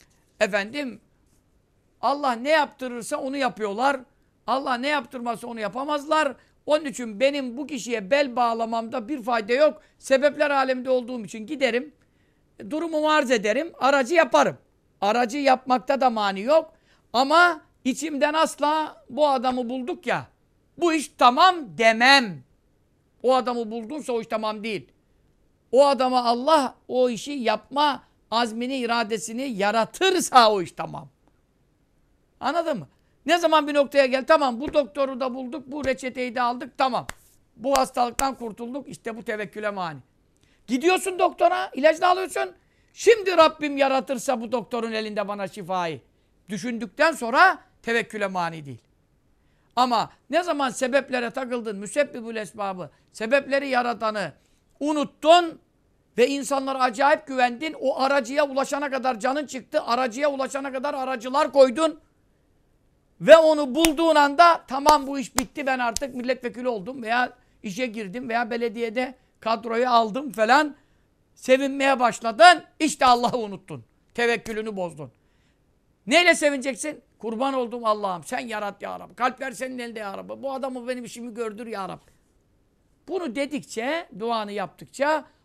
Allah ne yaptırırsa onu yapıyorlar. Allah ne yaptırmazsa onu yapamazlar. Onun için benim bu kişiye bel bağlamamda bir fayda yok. Sebepler aleminde olduğum için giderim. Durumumu arz ederim. Aracı yaparım. Aracı yapmakta da mani yok. Ama içimden asla bu adamı bulduk ya, bu iş tamam demem. O adamı buldunsa o iş tamam değil. O adama Allah o işi yapma azmini, iradesini yaratırsa o iş tamam. Anladın mı? Ne zaman bir noktaya gel, tamam bu doktoru da bulduk, bu reçeteyi de aldık, tamam. Bu hastalıktan kurtulduk, işte bu tevekküle mani. Gidiyorsun doktora, ilacını alıyorsun. Şimdi Rabbim yaratırsa bu doktorun elinde bana şifayı düşündükten sonra tevekküle mani değil. Ama ne zaman sebeplere takıldın, müsebbibül esbabı, sebepleri yaratanı unuttun ve insanlara acayip güvendin, o aracıya ulaşana kadar canın çıktı, aracıya ulaşana kadar aracılar koydun ve onu bulduğun anda tamam bu iş bitti, ben artık milletvekili oldum veya işe girdim veya belediyede kadroyu aldım falan, sevinmeye başladın, işte Allah'ı unuttun, tevekkülünü bozdun. Neyle sevineceksin? Kurban oldum Allah'ım. Sen yarat ya Rabbi. Kalpler senin elinde ya Rabbi. Bu adamı benim işimi gördür ya Rabbi. Bunu dedikçe, duanı yaptıkça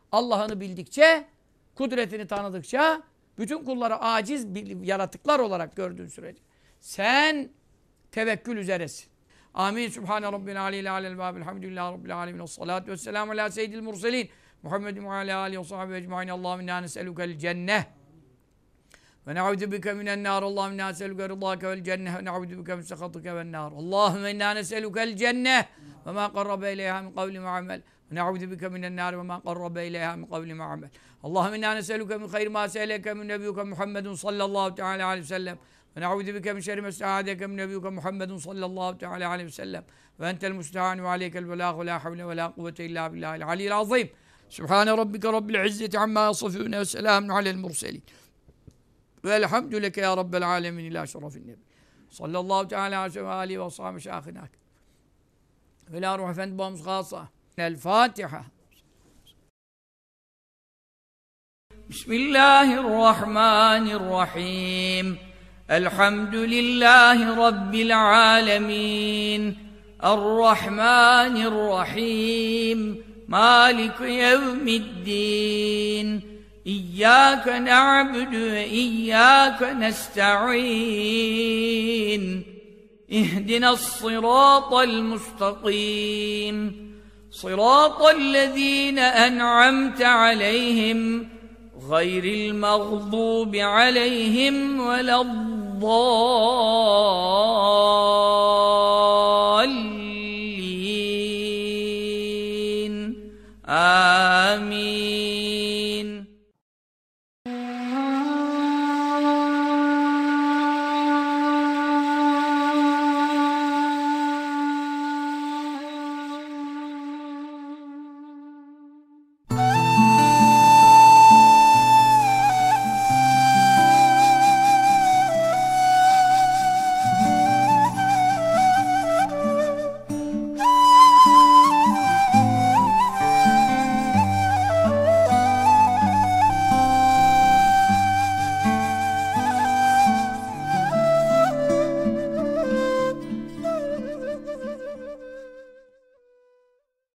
Allah'ını bildikçe, kudretini tanıdıkça, bütün kulları aciz yaratıklar olarak gördüğün sürece sen tevekkül üzeresin. Amin. Sübhane Rabbil aleyhi alel vâb. Elhamdülillahi Rabbil alemin. Esselatu vesselamu ala seyyidil murselin. Muhammedin ve ala alihi ve sahbihi ecmaîn. Allahümme inna nes'elukel cenneh. Ve ne'udu bike minen nâr. Allahümme inna nes'eluke rıdâke vel cenneh. Ve ne'udu bike min sekhatike ven nâr. Allahümme inna nes'elukel cenneh. Ve mâ qarrabe ileyhâ min kavli ve amel. Ve ne'udu bike minen nâr. Ve mâ qarrabe ileyhâ min kavli ve amel. Allahümme inna nes'eluke min hayri mâ se'eleke min nebiyyuke Muhammedun sallallahu teâlâ aleyhi ve sellem. Ve ne'udu bike min şerri mâ esta'âdeke min nebiyyuke Muhammedun sallallahu teâlâ aleyhi ve sellem. Ve entel müstehân ve aleykel belâh ve lâ havle ve lâ kuvvete illâ billâhil aliyyil azîm. Sübhâne rabbike rabbil izzeti ammâ yasifûne ve selâmun alel murselîn. Velhamdülilleke ya Rabbel alemin ila şerefin nebi. Sallallahu teala aleyhi ve aleyhi ve sahibi şahinak. Ve la ruh efendi babamız gâsa. El Fatiha. Bismillahirrahmanirrahim. Elhamdülillahi Rabbil alemin. Errahmanirrahim. Malik yevmiddin. İyyâke na'budu ve iyyâke nesta'in. İhdinas-sirâtal mustakîm. Sirâtallezîne en'amte aleyhim gayril mağdûbi aleyhim veleddâllîn. Amin.